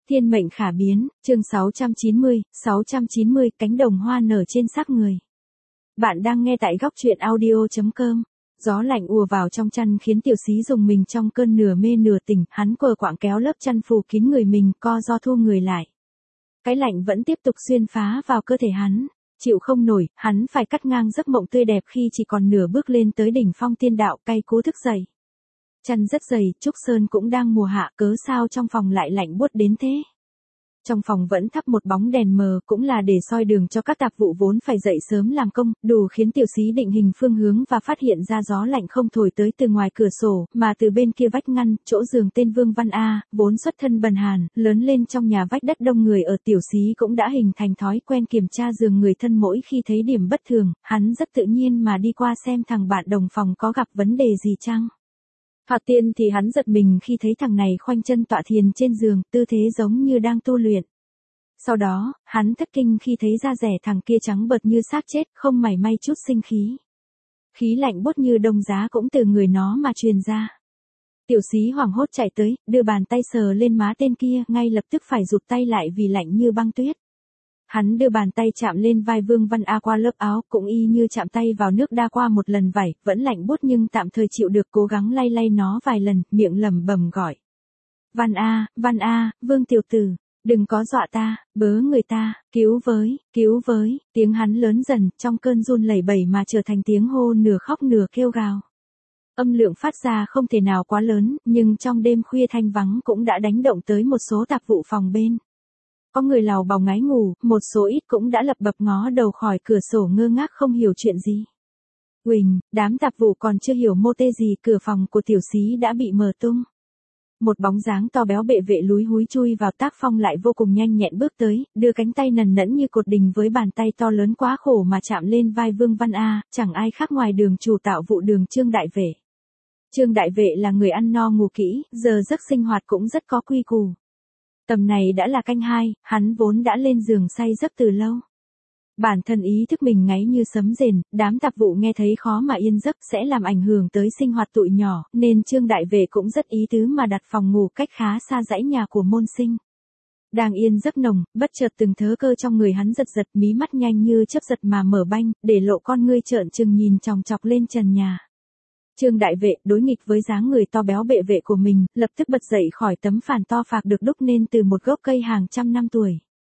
Thiên mệnh khả biến, chương 690, cánh đồng hoa nở trên xác người. Bạn đang nghe tại góc truyện audio.com. Gió lạnh ùa vào trong chăn khiến tiểu xí dùng mình trong cơn nửa mê nửa tỉnh, hắn quờ quạng kéo lớp chăn phủ kín người mình, co ro thu người lại. Cái lạnh vẫn tiếp tục xuyên phá vào cơ thể hắn. Chịu không nổi, hắn phải cắt ngang giấc mộng tươi đẹp khi chỉ còn nửa bước lên tới đỉnh phong tiên đạo, cay cú thức dậy. Chăn rất dày, trúc sơn cũng đang mùa hạ, cớ sao trong phòng lại lạnh buốt đến thế. Trong phòng vẫn thắp một bóng đèn mờ, cũng là để soi đường cho các tạp vụ vốn phải dậy sớm làm công, đủ khiến tiểu xí định hình phương hướng và phát hiện ra gió lạnh không thổi tới từ ngoài cửa sổ, mà từ bên kia vách ngăn, chỗ giường tên Vương Văn A, vốn xuất thân bần hàn, lớn lên trong nhà vách đất đông người ở. Tiểu xí cũng đã hình thành thói quen kiểm tra giường người thân mỗi khi thấy điểm bất thường, hắn rất tự nhiên mà đi qua xem thằng bạn đồng phòng có gặp vấn đề gì chăng. Thoạt tiên thì hắn giật mình khi thấy thằng này khoanh chân tọa thiền trên giường, tư thế giống như đang tu luyện. Sau đó, hắn thất kinh khi thấy da rẻ thằng kia trắng bợt như xác chết, không mảy may chút sinh khí. Khí lạnh buốt như đông giá cũng từ người nó mà truyền ra. Tiểu xí hoảng hốt chạy tới, đưa bàn tay sờ lên má tên kia, ngay lập tức phải rụt tay lại vì lạnh như băng tuyết. Hắn đưa bàn tay chạm lên vai Vương Văn A qua lớp áo, cũng y như chạm tay vào nước đa qua một lần vải, vẫn lạnh buốt nhưng tạm thời chịu được, cố gắng lay lay nó vài lần, miệng lẩm bẩm gọi. Văn A, Vương tiểu tử, đừng có dọa ta, bớ người ta, cứu với, tiếng hắn lớn dần, trong cơn run lẩy bẩy mà trở thành tiếng hô nửa khóc nửa kêu gào. Âm lượng phát ra không thể nào quá lớn, nhưng trong đêm khuya thanh vắng cũng đã đánh động tới một số tạp vụ phòng bên. Có người lào bào ngáy ngủ, một số ít cũng đã lập bập ngó đầu khỏi cửa sổ ngơ ngác không hiểu chuyện gì. Huỳnh, đám tạp vụ còn chưa hiểu mô tê gì, cửa phòng của tiểu xí đã bị mở tung. Một bóng dáng to béo bệ vệ lúi húi chui vào tác phong lại vô cùng nhanh nhẹn bước tới, đưa cánh tay nần nẫn như cột đình với bàn tay to lớn quá khổ mà chạm lên vai Vương Văn A, chẳng ai khác ngoài đường chủ tạo vụ đường Trương Đại Vệ. Trương Đại Vệ là người ăn no ngủ kỹ, giờ giấc sinh hoạt cũng rất có quy củ. Tầm này đã là canh 2, hắn vốn đã lên giường say giấc từ lâu. Bản thân ý thức mình ngáy như sấm rền, đám tạp vụ nghe thấy khó mà yên giấc sẽ làm ảnh hưởng tới sinh hoạt tụi nhỏ, nên Trương Đại Vệ cũng rất ý tứ mà đặt phòng ngủ cách khá xa dãy nhà của môn sinh. Đang yên giấc nồng, bất chợt từng thớ cơ trong người hắn giật giật, mí mắt nhanh như chớp giật mà mở banh, để lộ con ngươi trợn trừng nhìn chòng chọc lên trần nhà. Trương Đại Vệ, đối nghịch với dáng người to béo bệ vệ của mình, lập tức bật dậy khỏi tấm phản to phạc được đúc nên từ một gốc cây hàng trăm năm tuổi.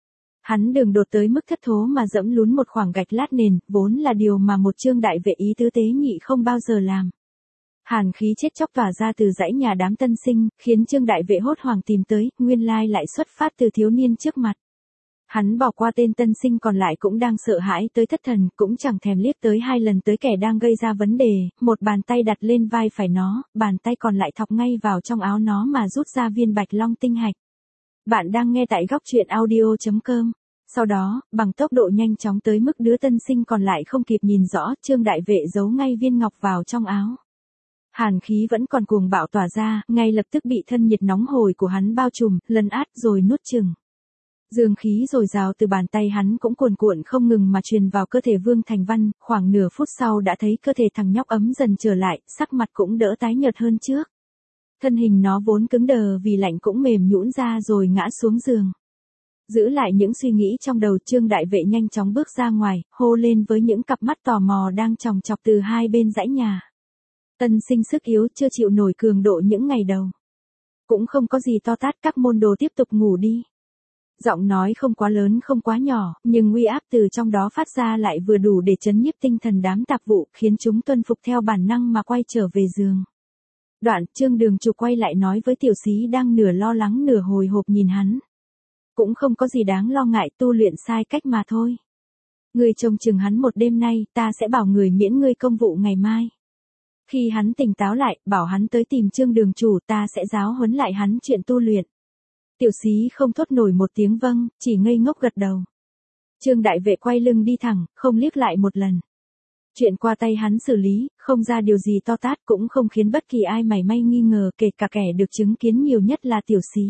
Hắn đường đột tới mức thất thố mà dẫm lún một khoảng gạch lát nền, vốn là điều mà một Trương Đại Vệ ý tứ tế nhị không bao giờ làm. Hàn khí chết chóc tỏa ra từ dãy nhà đám tân sinh, khiến Trương Đại Vệ hốt hoảng tìm tới, nguyên lai lại xuất phát từ thiếu niên trước mặt. Hắn bỏ qua tên tân sinh còn lại cũng đang sợ hãi tới thất thần, cũng chẳng thèm liếc tới hai lần tới kẻ đang gây ra vấn đề, một bàn tay đặt lên vai phải nó, bàn tay còn lại thọc ngay vào trong áo nó mà rút ra viên bạch long tinh hạch. Bạn đang nghe tại góc truyện audio.com. Sau đó, bằng tốc độ nhanh chóng tới mức đứa tân sinh còn lại không kịp nhìn rõ, Trương Đại Vệ giấu ngay viên ngọc vào trong áo. Hàn khí vẫn còn cuồng bạo tỏa ra, ngay lập tức bị thân nhiệt nóng hổi của hắn bao trùm, lấn át rồi nuốt chửng. Dương khí dồi dào từ bàn tay hắn cũng cuồn cuộn không ngừng mà truyền vào cơ thể Vương Thành Văn, khoảng nửa phút sau đã thấy cơ thể thằng nhóc ấm dần trở lại, sắc mặt cũng đỡ tái nhợt hơn trước. Thân hình nó vốn cứng đờ vì lạnh cũng mềm nhũn ra rồi ngã xuống giường. Giữ lại những suy nghĩ trong đầu, Trương Đại Vệ nhanh chóng bước ra ngoài, hô lên với những cặp mắt tò mò đang chòng chọc từ hai bên dãy nhà. Tân sinh sức yếu chưa chịu nổi cường độ những ngày đầu. Cũng không có gì to tát, các môn đồ tiếp tục ngủ đi. Giọng nói không quá lớn không quá nhỏ, nhưng uy áp từ trong đó phát ra lại vừa đủ để chấn nhiếp tinh thần đám tạp vụ, khiến chúng tuân phục theo bản năng mà quay trở về giường. Đoạn, Trương Đường Chủ quay lại nói với tiểu xí đang nửa lo lắng nửa hồi hộp nhìn hắn. Cũng không có gì đáng lo ngại, tu luyện sai cách mà thôi. Người trông chừng hắn một đêm nay, ta sẽ bảo người miễn ngươi công vụ ngày mai. Khi hắn tỉnh táo lại, bảo hắn tới tìm Trương Đường Chủ, ta sẽ giáo huấn lại hắn chuyện tu luyện. Tiểu xí không thốt nổi một tiếng vâng, chỉ ngây ngốc gật đầu. Trương Đại Vệ quay lưng đi thẳng, không liếc lại một lần. Chuyện qua tay hắn xử lý, không ra điều gì to tát, cũng không khiến bất kỳ ai mảy may nghi ngờ, kể cả kẻ được chứng kiến nhiều nhất là tiểu xí.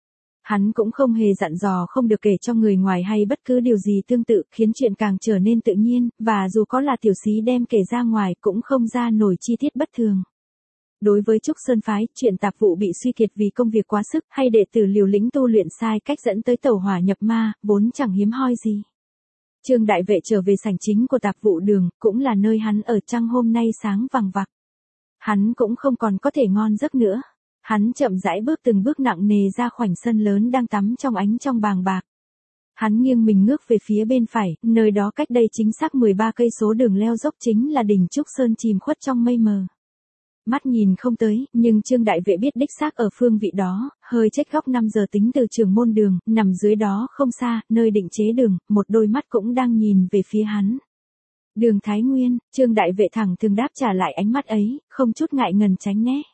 Hắn cũng không hề dặn dò không được kể cho người ngoài hay bất cứ điều gì tương tự, khiến chuyện càng trở nên tự nhiên, và dù có là tiểu xí đem kể ra ngoài cũng không ra nổi chi tiết bất thường. Đối với Trúc Sơn phái, chuyện tạp vụ bị suy kiệt vì công việc quá sức hay đệ tử liều lĩnh tu luyện sai cách dẫn tới tẩu hỏa nhập ma, vốn chẳng hiếm hoi gì. Trương Đại Vệ trở về sảnh chính của tạp vụ đường, cũng là nơi hắn ở trăng hôm nay sáng vằng vặc. Hắn cũng không còn có thể ngon giấc nữa. Hắn chậm rãi bước từng bước nặng nề ra khoảnh sân lớn đang tắm trong ánh trong bàng bạc. Hắn nghiêng mình ngước về phía bên phải, nơi đó cách đây chính xác 13 cây số đường leo dốc chính là đỉnh Trúc Sơn chìm khuất trong mây mờ. Mắt nhìn không tới, nhưng Trương Đại Vệ biết đích xác ở phương vị đó, hơi chếch góc 5 giờ tính từ Trường Môn đường, nằm dưới đó không xa, nơi định chế đường, một đôi mắt cũng đang nhìn về phía hắn. Đường Thái Nguyên, Trương Đại Vệ thẳng thừng đáp trả lại ánh mắt ấy, không chút ngại ngần tránh né.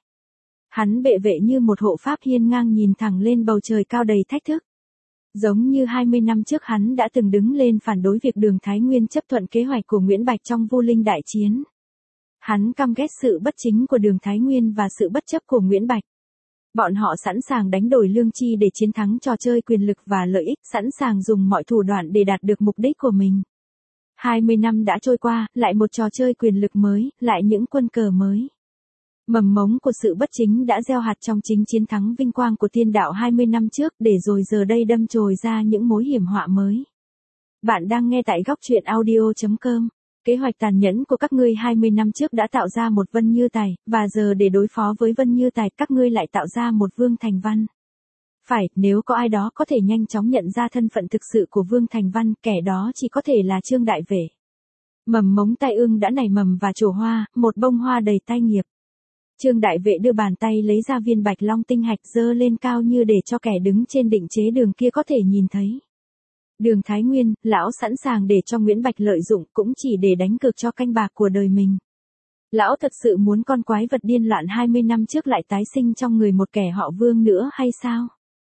Hắn bệ vệ như một hộ pháp hiên ngang nhìn thẳng lên bầu trời cao đầy thách thức. Giống như 20 năm trước hắn đã từng đứng lên phản đối việc Đường Thái Nguyên chấp thuận kế hoạch của Nguyễn Bạch trong Vu Linh đại chiến. Hắn căm ghét sự bất chính của Đường Thái Nguyên và sự bất chấp của Nguyễn Bạch. Bọn họ sẵn sàng đánh đổi lương tri để chiến thắng trò chơi quyền lực và lợi ích, sẵn sàng dùng mọi thủ đoạn để đạt được mục đích của mình. 20 năm đã trôi qua, lại một trò chơi quyền lực mới, lại những quân cờ mới. Mầm mống của sự bất chính đã gieo hạt trong chính chiến thắng vinh quang của thiên đạo 20 năm trước để rồi giờ đây đâm chồi ra những mối hiểm họa mới. Bạn đang nghe tại góc truyện audio.com. Kế hoạch tàn nhẫn của các ngươi 20 năm trước đã tạo ra một Vân Như Tài, và giờ để đối phó với Vân Như Tài các ngươi lại tạo ra một Vương Thành Văn. Phải, nếu có ai đó có thể nhanh chóng nhận ra thân phận thực sự của Vương Thành Văn, kẻ đó chỉ có thể là Trương Đại Vệ. Mầm mống tai ương đã nảy mầm và trổ hoa, một bông hoa đầy tai nghiệp. Trương Đại Vệ đưa bàn tay lấy ra viên bạch long tinh hạch giơ lên cao như để cho kẻ đứng trên định chế đường kia có thể nhìn thấy. Đường Thái Nguyên, lão sẵn sàng để cho Nguyễn Bạch lợi dụng cũng chỉ để đánh cược cho canh bạc của đời mình. Lão thật sự muốn con quái vật điên loạn 20 năm trước lại tái sinh trong người một kẻ họ Vương nữa hay sao?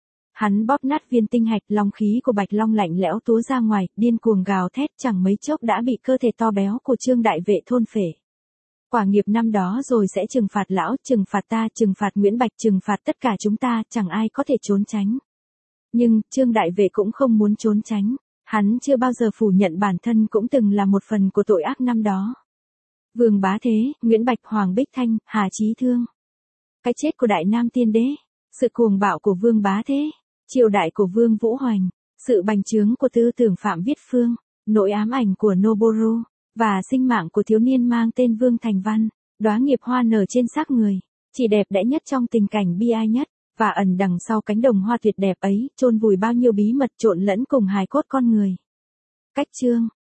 Hắn bóp nát viên tinh hạch, long khí của Bạch Long lạnh lẽo túa ra ngoài, điên cuồng gào thét chẳng mấy chốc đã bị cơ thể to béo của Trương Đại Vệ thôn phệ. Quả nghiệp năm đó rồi sẽ trừng phạt lão, trừng phạt ta, trừng phạt Nguyễn Bạch, trừng phạt tất cả chúng ta, chẳng ai có thể trốn tránh. Nhưng, Trương Đại Vệ cũng không muốn trốn tránh. Hắn chưa bao giờ phủ nhận bản thân cũng từng là một phần của tội ác năm đó. Vương Bá Thế, Nguyễn Bạch, Hoàng Bích Thanh, Hà Chí Thương. Cái chết của Đại Nam Tiên Đế. Sự cuồng bạo của Vương Bá Thế. Triều đại của Vương Vũ Hoành. Sự bành trướng của tư tưởng Phạm Viết Phương. Nỗi ám ảnh của Noboru. Và sinh mạng của thiếu niên mang tên Vương Thành Văn. Đóa nghiệp hoa nở trên xác người. Chỉ đẹp đẽ nhất trong tình cảnh bi ai nhất. Và ẩn đằng sau cánh đồng hoa tuyệt đẹp ấy, chôn vùi bao nhiêu bí mật trộn lẫn cùng hài cốt con người. Cách chương